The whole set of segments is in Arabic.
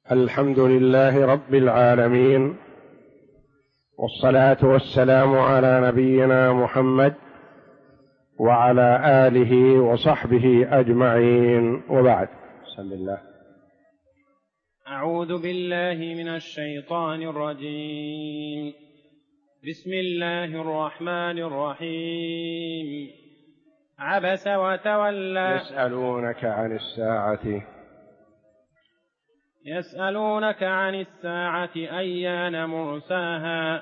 الحمد لله رب العالمين، والصلاة والسلام على نبينا محمد وعلى آله وصحبه أجمعين، وبعد. بسم الله. أعوذ بالله من الشيطان الرجيم. بسم الله الرحمن الرحيم. عبس وتولى. يسألونك عن الساعة أيان مرساها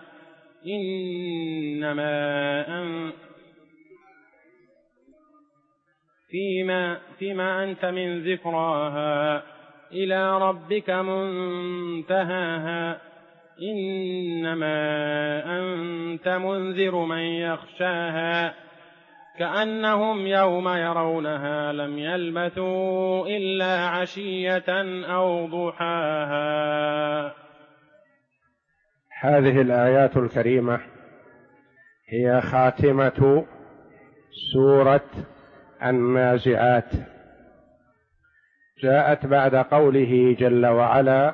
فيما أنت من ذكراها إلى ربك منتهاها إنما أنت منذر من يخشاها كأنهم يوم يرونها لم يلبثوا إلا عشية أو ضحاها. هذه الآيات الكريمة هي خاتمة سورة النازعات، جاءت بعد قوله جل وعلا: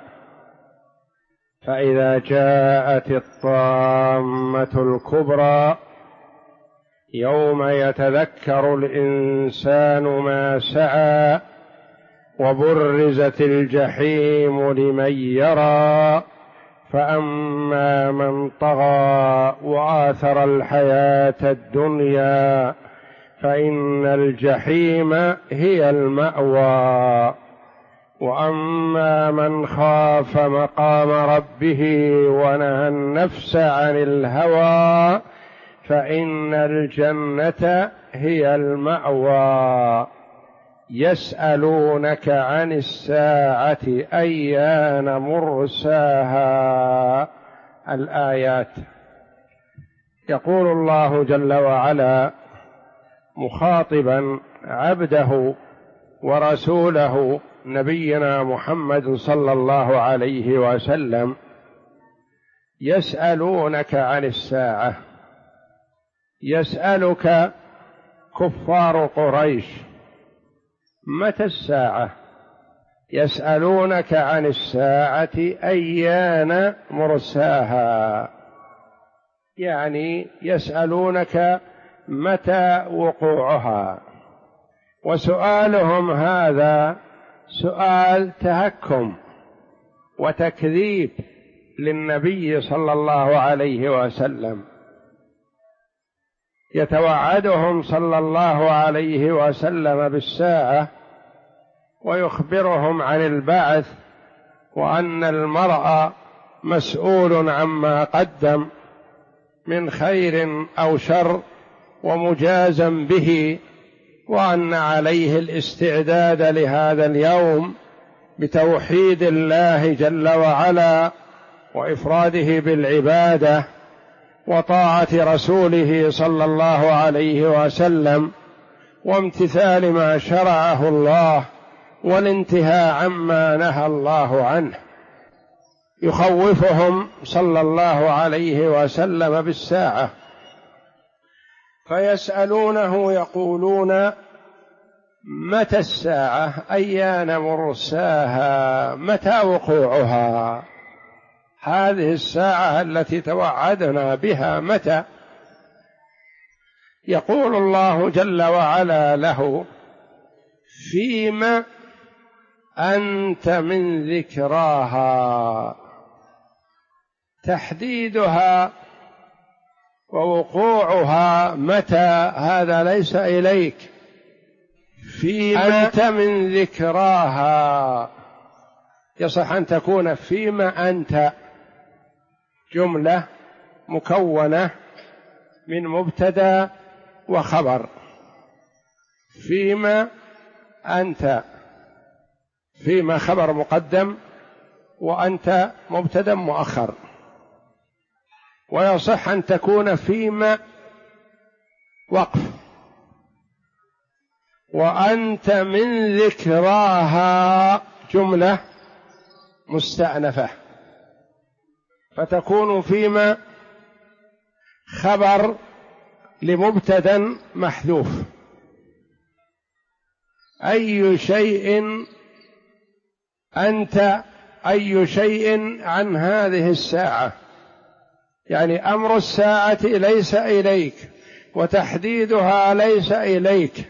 فإذا جاءت الطامة الكبرى يوم يتذكر الإنسان ما سعى وبرزت الجحيم لمن يرى فأما من طغى وآثر الحياة الدنيا فإن الجحيم هي المأوى وأما من خاف مقام ربه ونهى النفس عن الهوى فإن الجنة هي المأوى. يسألونك عن الساعة أيان مرساها. الآيات. يقول الله جل وعلا مخاطبا عبده ورسوله نبينا محمد صلى الله عليه وسلم: يسألونك عن الساعة. يسألك كفار قريش: متى الساعة؟ يسألونك عن الساعة أيان مرساها، يعني يسألونك متى وقوعها. وسؤالهم هذا سؤال تهكم وتكذيب للنبي صلى الله عليه وسلم. يتوعدهم صلى الله عليه وسلم بالساعة ويخبرهم عن البعث وأن المرء مسؤول عما قدم من خير أو شر ومجازا به، وأن عليه الاستعداد لهذا اليوم بتوحيد الله جل وعلا وإفراده بالعبادة وطاعة رسوله صلى الله عليه وسلم وامتثال ما شرعه الله والانتهاء عما نهى الله عنه. يخوفهم صلى الله عليه وسلم بالساعة، فيسألونه يقولون: متى الساعة؟ أيان مرساها؟ متى وقوعها؟ هذه الساعة التي توعدنا بها متى؟ يقول الله جل وعلا له: فيما أنت من ذكراها. تحديدها ووقوعها متى هذا ليس إليك. فيما أنت من ذكراها، يصح أن تكون فيما أنت جملة مكونة من مبتدأ وخبر. فيما أنت، فيما خبر مقدم وأنت مبتدأ مؤخر. ويصح أن تكون فيما وقف. وأنت من ذكراها جملة مستأنفة، فتكون فيما خبر لمبتدأ محذوف. أي شيء أنت أي شيء عن هذه الساعة، يعني أمر الساعة ليس إليك وتحديدها ليس إليك،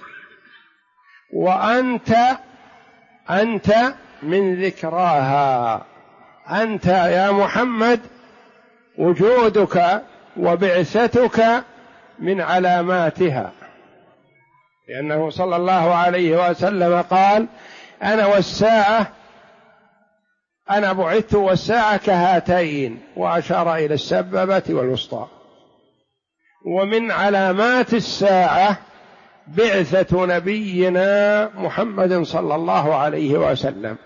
وأنت من ذكراها. أنت يا محمد وجودك وبعثتك من علاماتها، لأنه صلى الله عليه وسلم قال: أنا والساعة، أنا بعثت والساعة كهاتين، وأشار إلى السبابة والوسطى. ومن علامات الساعة بعثة نبينا محمد صلى الله عليه وسلم.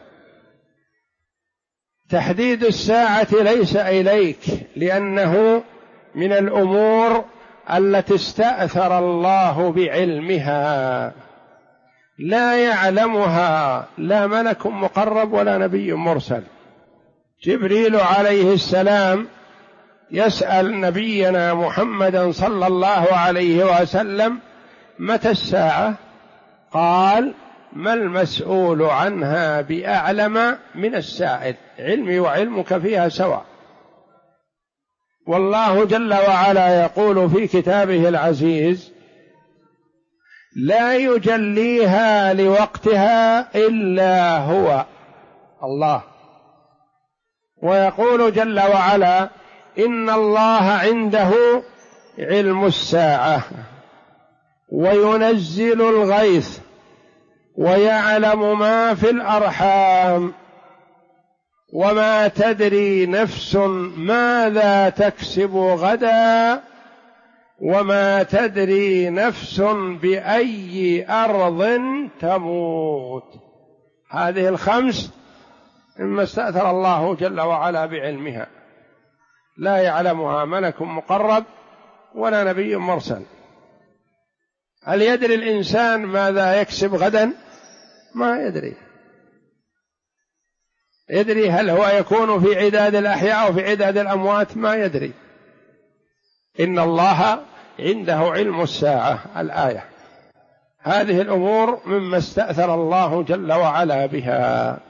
تحديد الساعة ليس إليك، لأنه من الأمور التي استأثر الله بعلمها، لا يعلمها لا ملك مقرب ولا نبي مرسل. جبريل عليه السلام يسأل نبينا محمدا صلى الله عليه وسلم: متى الساعة؟ قال: ما المسؤول عنها بأعلم من السائل، علمي وعلمك فيها سواء. والله جل وعلا يقول في كتابه العزيز: لا يجليها لوقتها إلا هو الله. ويقول جل وعلا: إن الله عنده علم الساعة وينزل الغيث ويعلم ما في الأرحام وما تدري نفس ماذا تكسب غدا وما تدري نفس بأي أرض تموت. هذه الخمس مما استأثر الله جل وعلا بعلمها، لا يعلمها ملك مقرب ولا نبي مرسل. هل يدري الإنسان ماذا يكسب غدا؟ ما يدري. يدري هل هو يكون في عداد الأحياء أو في عداد الأموات؟ ما يدري. إن الله عنده علم الساعة، الآية. هذه الأمور مما استأثر الله جل وعلا بها.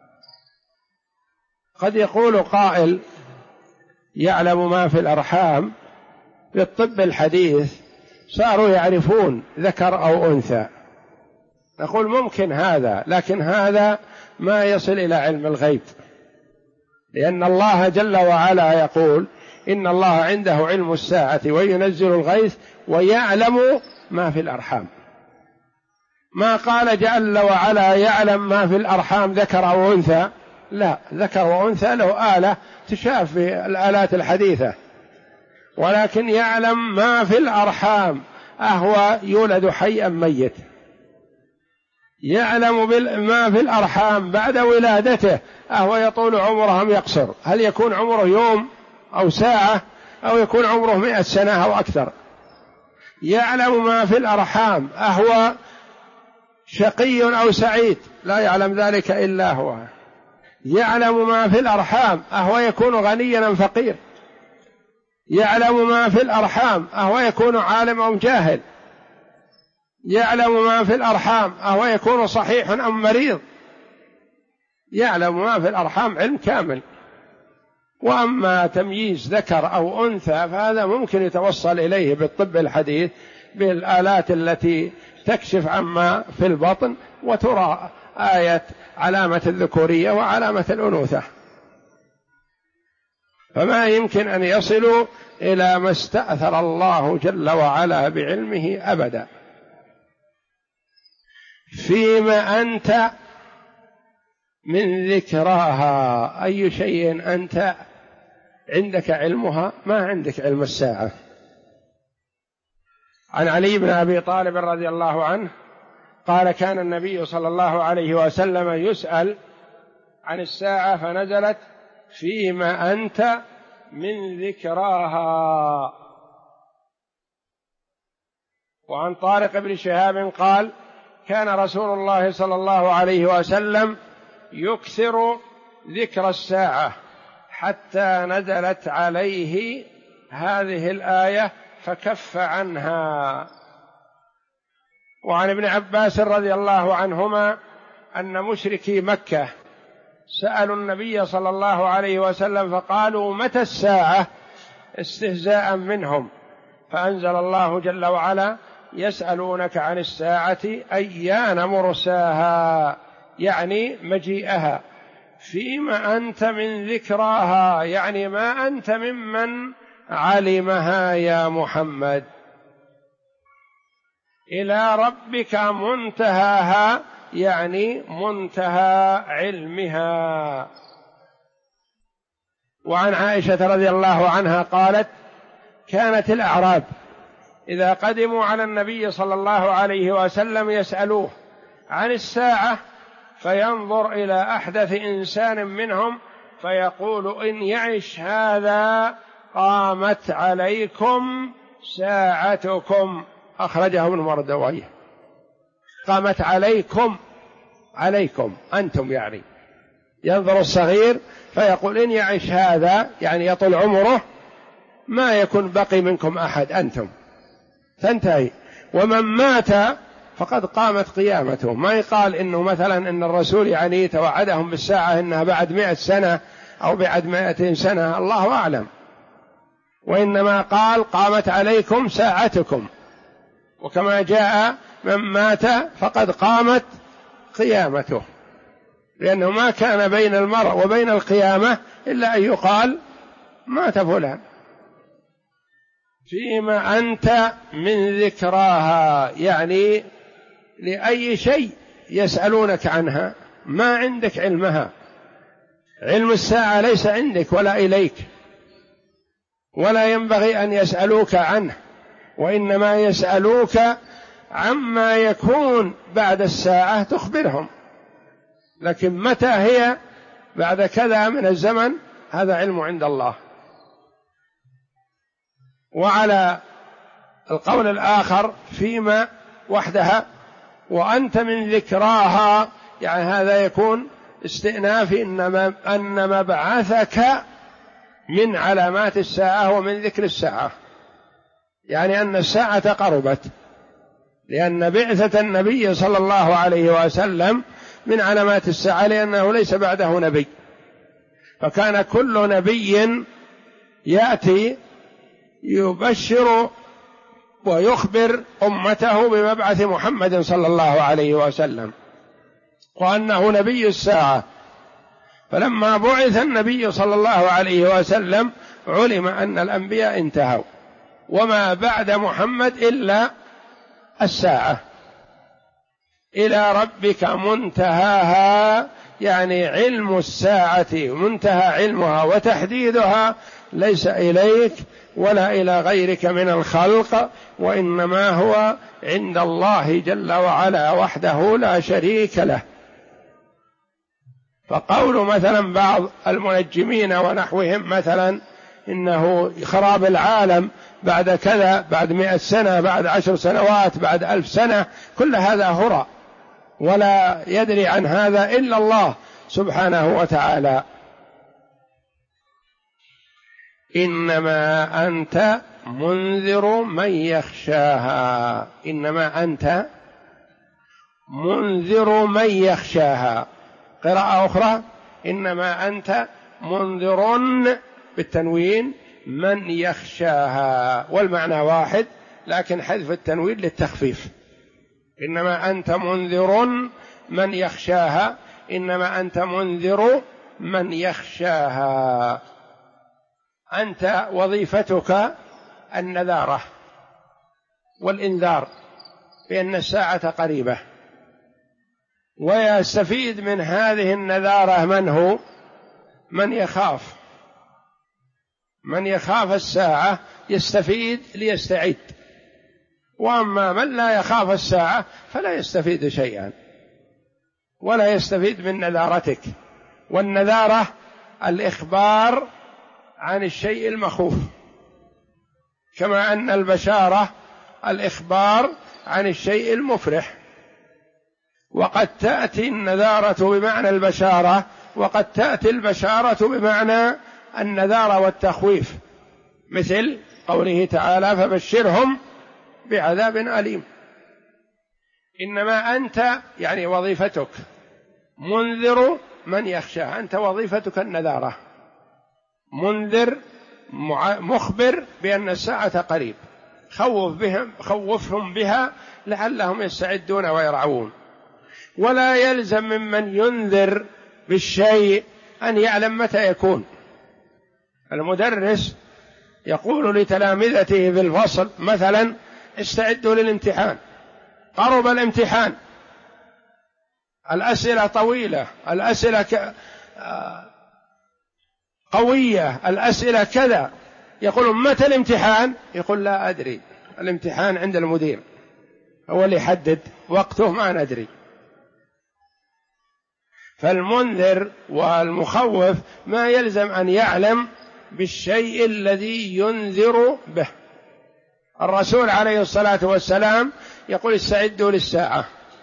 قد يقول قائل: يعلم ما في الأرحام. بالطب الحديث صاروا يعرفون ذكر أو أنثى. نقول ممكن هذا، لكن هذا ما يصل إلى علم الغيب، لأن الله جل وعلا يقول: إن الله عنده علم الساعة وينزل الغيث ويعلم ما في الأرحام. ما قال جل وعلا يعلم ما في الأرحام ذكر أو أنثى، لا، ذكر وأنثى له آلة تشاف في الآلات الحديثة، ولكن يعلم ما في الأرحام، أهو يولد حيا ميت. يعلم ما في الأرحام بعد ولادته، أهو يطول عمره أم يقصر، هل يكون عمره يوم أو ساعة أو يكون عمره 100 سنة أو أكثر. يعلم ما في الأرحام، أهو شقي أو سعيد، لا يعلم ذلك إلا هو. يعلم ما في الأرحام، أهو يكون غنيا أم فقير. يعلم ما في الأرحام، أهو يكون عالم أم جاهل. يعلم ما في الأرحام، أهو يكون صحيح أم مريض. يعلم ما في الأرحام علم كامل. وأما تمييز ذكر أو أنثى فهذا ممكن يتوصل إليه بالطب الحديث، بالآلات التي تكشف عما في البطن وترى آية علامة الذكورية وعلامة الأنوثة، فما يمكن أن يصلوا إلى ما استأثر الله جل وعلا بعلمه أبدا. فيما أنت من ذكراها، أي شيء أنت عندك علمها، ما عندك علم الساعة. عن علي بن أبي طالب رضي الله عنه قال: كان النبي صلى الله عليه وسلم يسأل عن الساعة فنزلت: فيما أنت من ذكراها. وعن طارق بن شهاب قال: كان رسول الله صلى الله عليه وسلم يكثر ذكر الساعة حتى نزلت عليه هذه الآية فكف عنها. وعن ابن عباس رضي الله عنهما أن مشركي مكة سألوا النبي صلى الله عليه وسلم فقالوا متى الساعة استهزاء منهم، فأنزل الله جل وعلا يسألونك عن الساعة أيان مرساها، يعني مجيئها، فيما أنت من ذكراها، يعني ما أنت ممن علمها يا محمد. إلى ربك منتهاها، يعني منتهى علمها. وعن عائشة رضي الله عنها قالت: كانت الأعراب إذا قدموا على النبي صلى الله عليه وسلم يسألوه عن الساعة، فينظر إلى أحدث إنسان منهم فيقول: إن يعش هذا قامت عليكم ساعتكم. أخرجه ابن مردويه. قامت عليكم، عليكم أنتم، يعني ينظر الصغير فيقول: إن يعش هذا، يعني يطول عمره، ما يكون بقي منكم أحد، أنتم تنتهي. ومن مات فقد قامت قيامته. ما يقال إنه مثلا إن الرسول يعني توعدهم بالساعة إنها بعد 100 سنة أو بعد 200 سنة، الله أعلم، وإنما قال: قامت عليكم ساعتكم. وكما جاء: من مات فقد قامت قيامته، لأنه ما كان بين المرء وبين القيامة إلا أن يقال: مات فلان. فيما أنت من ذكراها، يعني لأي شيء يسألونك عنها ما عندك علمها. علم الساعة ليس عندك ولا إليك، ولا ينبغي أن يسألوك عنه، وإنما يسألوك عما يكون بعد الساعة تخبرهم، لكن متى هي بعد كذا من الزمن هذا علم عند الله. وعلى القول الآخر فيما وحدها، وأنت من ذكراها، يعني هذا يكون استئناف، أن مبعثك من علامات الساعة ومن ذكر الساعة، يعني أن الساعة قربت، لأن بعثة النبي صلى الله عليه وسلم من علامات الساعة، لأنه ليس بعده نبي، فكان كل نبي يأتي يبشر ويخبر أمته بمبعث محمد صلى الله عليه وسلم وأنه نبي الساعة. فلما بعث النبي صلى الله عليه وسلم علم أن الأنبياء انتهوا، وما بعد محمد إلا الساعة. إلى ربك منتهاها، يعني علم الساعة منتهى علمها وتحديدها ليس إليك ولا إلى غيرك من الخلق، وإنما هو عند الله جل وعلا وحده لا شريك له. فقول مثلا بعض المنجمين ونحوهم مثلا إنه خراب العالم بعد كذا، بعد 100 سنة، بعد 10 سنوات، بعد 1000 سنة، كل هذا هراء، ولا يدري عن هذا إلا الله سبحانه وتعالى. إنما أنت منذر من يخشاها، إنما أنت منذر من يخشاها. قراءة أخرى: إنما أنت منذر بالتنوين من يخشاها، والمعنى واحد لكن حذف التنوين للتخفيف. إنما أنت منذر من يخشاها، إنما أنت منذر من يخشاها. أنت وظيفتك النذارة والإنذار بأن الساعة قريبة، ويستفيد من هذه النذارة من هو؟ من يخاف، من يخاف الساعة يستفيد ليستعد، وأما من لا يخاف الساعة فلا يستفيد شيئا ولا يستفيد من نذارتك. والنذارة الإخبار عن الشيء المخوف، كما أن البشارة الإخبار عن الشيء المفرح. وقد تأتي النذارة بمعنى البشارة، وقد تأتي البشارة بمعنى النذارة والتخويف، مثل قوله تعالى: فبشرهم بعذاب أليم. إنما أنت يعني وظيفتك منذر من يخشاه. أنت وظيفتك النذارة، منذر مخبر بأن الساعة قريب، خوفهم بها لعلهم يستعدون ويرعون. ولا يلزم ممن ينذر بالشيء أن يعلم متى يكون. المدرس يقول لتلامذته في الفصل مثلا استعدوا للامتحان، قرب الامتحان، الأسئلة طويلة، الأسئلة قوية، الأسئلة كذا، يقول متى الامتحان؟ يقول لا أدري، الامتحان عند المدير هو اللي يحدد وقته، ما ندري. فالمنذر والمخوف ما يلزم أن يعلم بالشيء الذي ينذر به. الرسول عليه الصلاة والسلام يقول استعدوا للساعة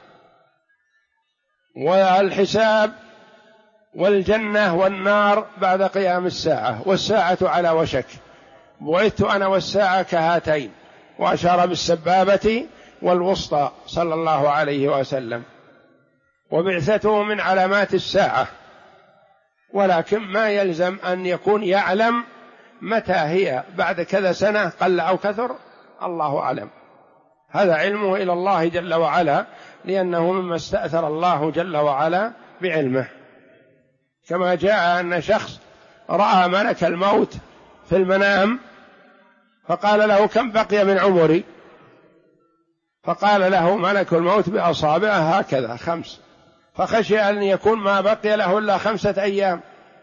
والحساب والجنة والنار بعد قيام الساعة، والساعة على وشك، بعثت أنا والساعة كهاتين، وأشار بالسبابة والوسطى صلى الله عليه وسلم، وبعثته من علامات الساعة. ولكن ما يلزم أن يكون يعلم متى هي، بعد كذا سنة قل أو كثر، الله أعلم، هذا علمه إلى الله جل وعلا، لأنه مما استأثر الله جل وعلا بعلمه. كما جاء أن شخص رأى ملك الموت في المنام فقال له كم بقي من عمري؟ فقال له ملك الموت بأصابعه هكذا 5، فخشي أن يكون ما بقي له إلا 5 أيام.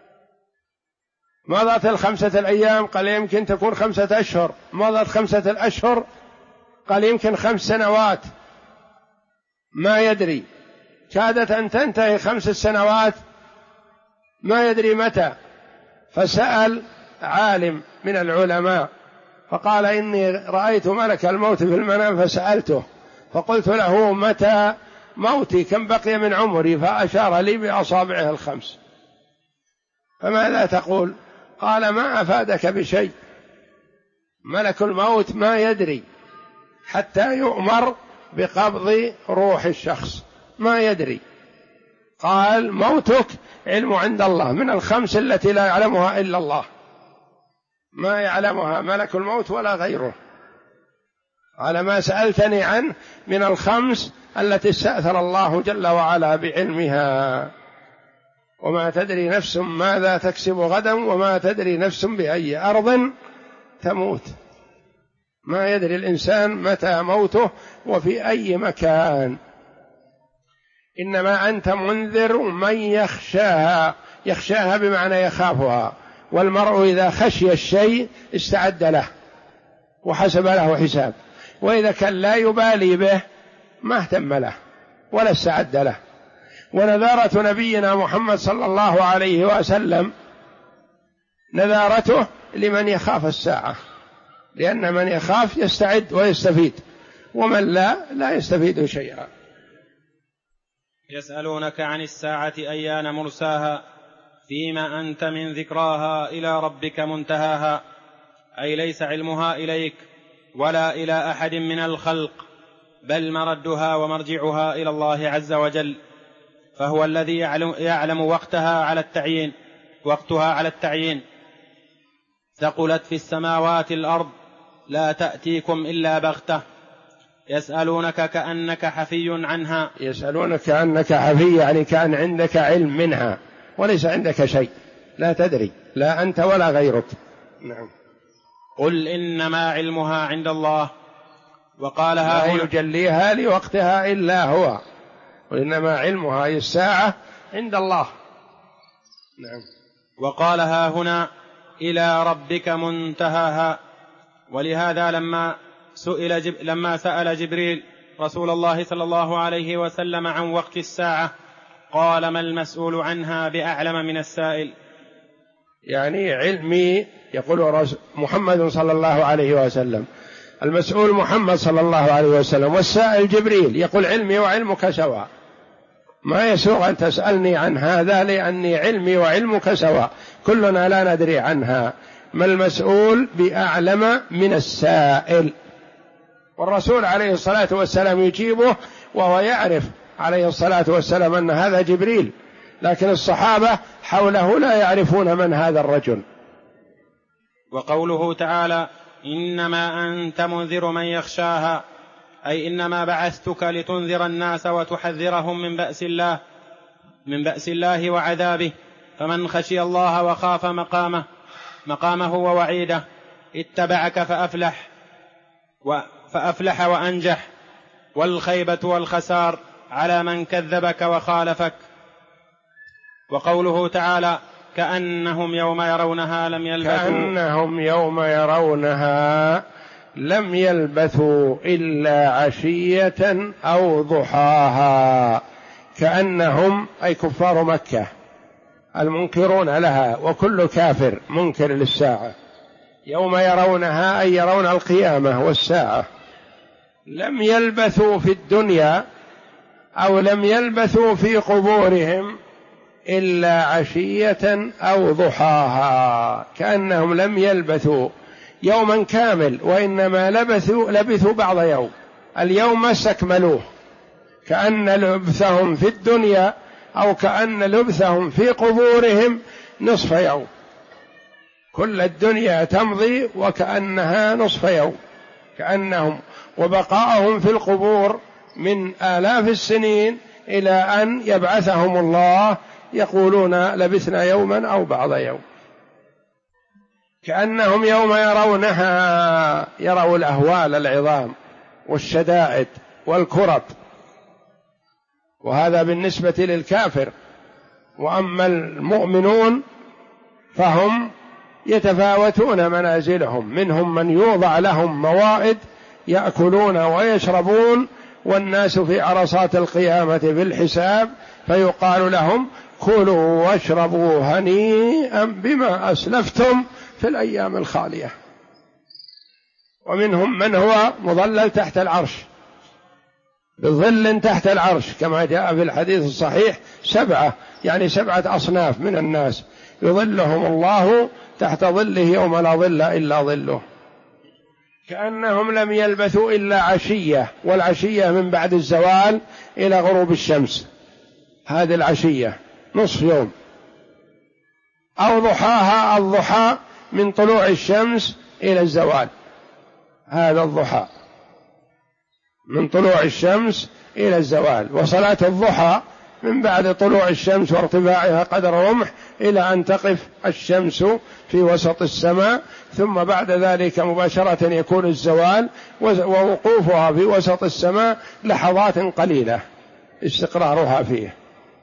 مضت 5 الأيام؟ قال يمكن تكون 5 أشهر. مضت 5 الأشهر؟ قال يمكن 5 سنوات، ما يدري. كادت أن تنتهي 5 سنوات، ما يدري متى. فسأل عالم من العلماء فقال إني رأيت ملك الموت في المنام فسألته فقلت له متى موتي، كم بقي من عمري؟ فأشار لي بأصابعه 5. فماذا تقول؟ قال ما أفادك بشيء، ملك الموت ما يدري حتى يؤمر بقبض روح الشخص، ما يدري. قال موتك علم عند الله، من 5 التي لا يعلمها إلا الله، ما يعلمها ملك الموت ولا غيره، على ما سألتني عنه من 5 التي استأثر الله جل وعلا بعلمها. وما تدري نفس ماذا تكسب غدا وما تدري نفس بأي أرض تموت، ما يدري الإنسان متى موته وفي أي مكان. إنما أنت منذر من يخشاها، يخشاها بمعنى يخافها، والمرء إذا خشي الشيء استعد له وحسب له حساب، وإذا كان لا يبالي به ما اهتم له ولا استعد له. ونذارة نبينا محمد صلى الله عليه وسلم نذارته لمن يخاف الساعة، لأن من يخاف يستعد ويستفيد، ومن لا يستفيد شيئا. يسألونك عن الساعة أيان مرساها فيما أنت من ذكراها إلى ربك منتهاها، أي ليس علمها إليك ولا إلى أحد من الخلق، بل مردها ومرجعها إلى الله عز وجل، فهو الذي يعلم وقتها على التعيين. ثقلت في السماوات الأرض لا تأتيكم إلا بغتة، يسألونك كأنك حفي عنها. يسألونك كأنك حفي، يعني كأن عندك علم منها وليس عندك شيء، لا تدري، لا أنت ولا غيرك. نعم. قل إنما علمها عند الله، وقالها لا يجليها لوقتها إلا هو، وإنما علمها أي الساعة عند الله. نعم. وقالها هنا إلى ربك منتهاها. ولهذا لما سأل جبريل رسول الله صلى الله عليه وسلم عن وقت الساعة قال ما المسؤول عنها بأعلم من السائل. يعني علمي، يقول محمد صلى الله عليه وسلم، المسؤول محمد صلى الله عليه وسلم، والسائل جبريل، يقول علمي وعلمك سواء، ما يسوغ أن تسألني عن هذا لأني علمي وعلمك سواء، كلنا لا ندري عنها، ما المسؤول بأعلم من السائل. والرسول عليه الصلاة والسلام يجيبه وهو يعرف عليه الصلاة والسلام أن هذا جبريل لكن الصحابة حوله لا يعرفون من هذا الرجل. وقوله تعالى إنما أنت منذر من يخشاها، أي إنما بعثتك لتنذر الناس وتحذرهم من بأس الله وعذابه، فمن خشي الله وخاف مقامه ووعيده اتبعك فأفلح وأنجح، والخيبة والخسار على من كذبك وخالفك. وقوله تعالى كأنهم يوم يرونها لم يلبثوا إلا عشية أو ضحاها. كأنهم أي كفار مكة المنكرون لها، وكل كافر منكر للساعة، يوم يرونها أي يرون القيامة والساعة. لم يلبثوا في الدنيا أو لم يلبثوا في قبورهم إلا عشية أو ضحاها، كأنهم لم يلبثوا يوما كامل، وإنما لبثوا بعض يوم، اليوم ما استكملوه، كأن لبثهم في الدنيا أو كأن لبثهم في قبورهم نصف يوم، كل الدنيا تمضي وكأنها نصف يوم، كأنهم وبقاءهم في القبور من آلاف السنين إلى أن يبعثهم الله يقولون لبثنا يوما أو بعض يوم. كأنهم يوم يرونها يروا الأهوال العظام والشدائد والكرب، وهذا بالنسبة للكافر. وأما المؤمنون فهم يتفاوتون منازلهم، منهم من يوضع لهم موائد يأكلون ويشربون والناس في عرصات القيامة بالحساب، فيقال لهم كلوا واشربوا هنيئا بما أسلفتم في الأيام الخالية. ومنهم من هو مظلل تحت العرش بظل تحت العرش، كما جاء في الحديث الصحيح 7 يعني 7 أصناف من الناس يظلهم الله تحت ظله يوم لا ظل إلا ظله. كأنهم لم يلبثوا إلا عشية، والعشية من بعد الزوال إلى غروب الشمس، هذه العشية نصف يوم. أو ضحاها، الضحى من طلوع الشمس إلى الزوال، هذا الضحى من طلوع الشمس إلى الزوال. وصلاة الضحى من بعد طلوع الشمس وارتفاعها قدر رمح إلى أن تقف الشمس في وسط السماء، ثم بعد ذلك مباشرة يكون الزوال، ووقوفها في وسط السماء لحظات قليلة استقرارها فيه.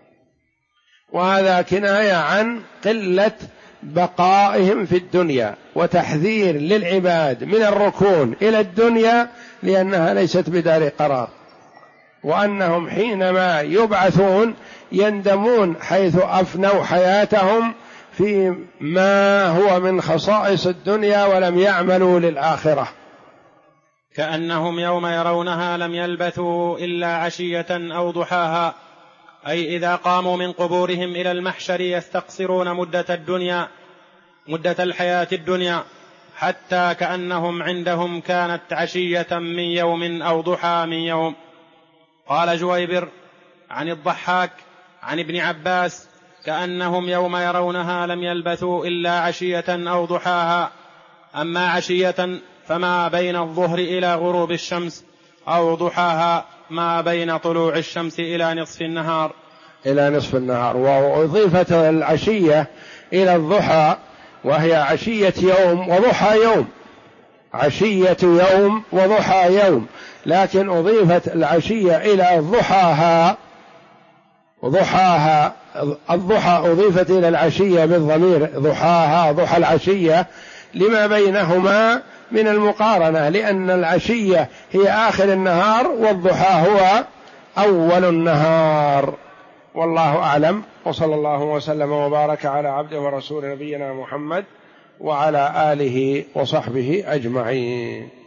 وهذا كناية عن قلة بقائهم في الدنيا، وتحذير للعباد من الركون إلى الدنيا لأنها ليست بدار قرار، وأنهم حينما يبعثون يندمون حيث أفنوا حياتهم في ما هو من خصائص الدنيا ولم يعملوا للآخرة. كأنهم يوم يرونها لم يلبثوا إلا عشية أو ضحاها، أي إذا قاموا من قبورهم إلى المحشر يستقصرون مدة الحياة الدنيا، حتى كأنهم عندهم كانت عشية من يوم أو ضحى من يوم. قال جويبر عن الضحاك عن ابن عباس كأنهم يوم يرونها لم يلبثوا إلا عشية أو ضحاها. أما عشية فما بين الظهر إلى غروب الشمس، أو ضحاها ما بين طلوع الشمس إلى نصف النهار. وأضيفت العشية إلى الضحى، وهي عشية يوم وضحى يوم، عشية يوم وضحى يوم، لكن أضيفت العشية إلى ضحاها. الضحى أضيفت إلى العشية بالضمير ضحاها، ضحى العشية، لما بينهما من المقارنة، لأن العشية هي آخر النهار والضحى هو أول النهار. والله أعلم، وصلى الله وسلم وبارك على عبده ورسول نبينا محمد وعلى آله وصحبه أجمعين.